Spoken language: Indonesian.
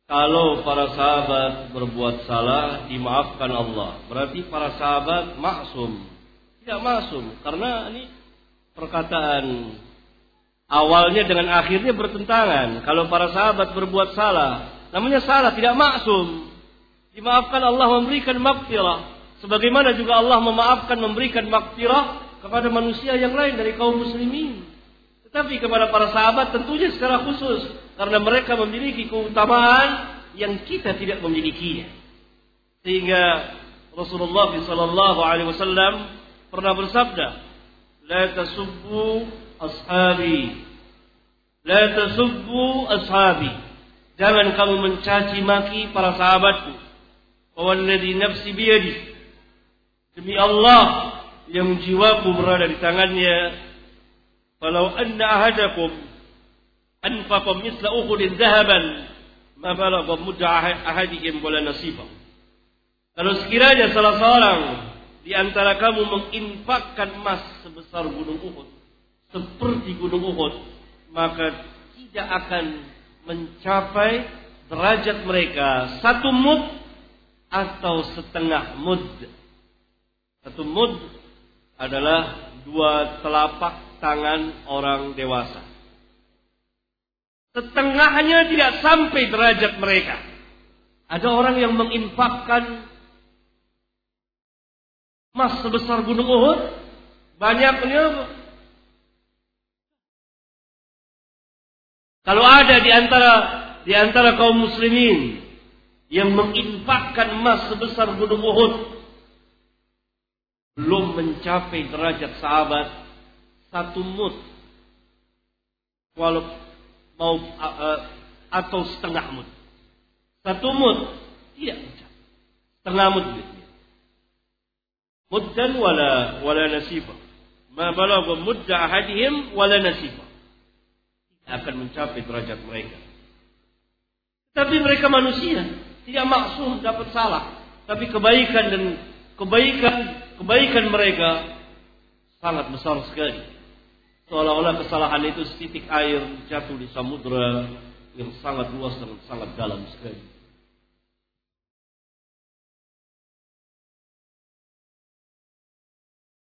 Kalau para sahabat berbuat salah, dimaafkan Allah. Berarti para sahabat maksum. Tidak maksum. Karena ini perkataan awalnya dengan akhirnya bertentangan. Kalau para sahabat berbuat salah, namanya salah, tidak maksum. Dimaafkan Allah, memberikan maghfirah. Sebagaimana juga Allah memaafkan, memberikan maghfirah kepada manusia yang lain dari kaum muslimin. Tetapi kepada para sahabat tentunya secara khusus. Karena mereka memiliki keutamaan yang kita tidak memilikinya. Sehingga Rasulullah SAW pernah bersabda, La tasubbu ashabi. La tasubbu ashabi. Jangan kamu mencaci maki para sahabatku. Walladzi nafsi biyadi. Demi Allah yang jiwaku berada di tangannya. Falau anna ahadakum anfaqa mithla Uhudin dhahaban ma balagha mudda ahadihim wala nasibah. Kalau sekiranya salah seorang di antara kamu menginfakkan emas sebesar gunung Uhud, seperti gunung Uhud, maka tidak akan mencapai derajat mereka 1 mud atau setengah mud. 1 mud adalah 2 telapak tangan orang dewasa. Setengahnya tidak sampai derajat mereka. Ada orang yang menginfakkan emas sebesar gunung Uhud, banyaknya. Kalau ada di antara kaum muslimin yang menginfakkan emas sebesar gunung Uhud, belum mencapai derajat sahabat 1 mud, walau mau atau setengah mud. 1 mud tidak mencapai, setengah mud. Muddan wala nasibah. Ma balagha mudda ahadihim wala nasibah. Tidak akan mencapai derajat mereka. Tapi mereka manusia, tidak maksum dapat salah. Tapi kebaikan mereka sangat besar sekali. Seolah-olah kesalahan itu setitik air jatuh di samudra yang sangat luas dan sangat dalam sekali.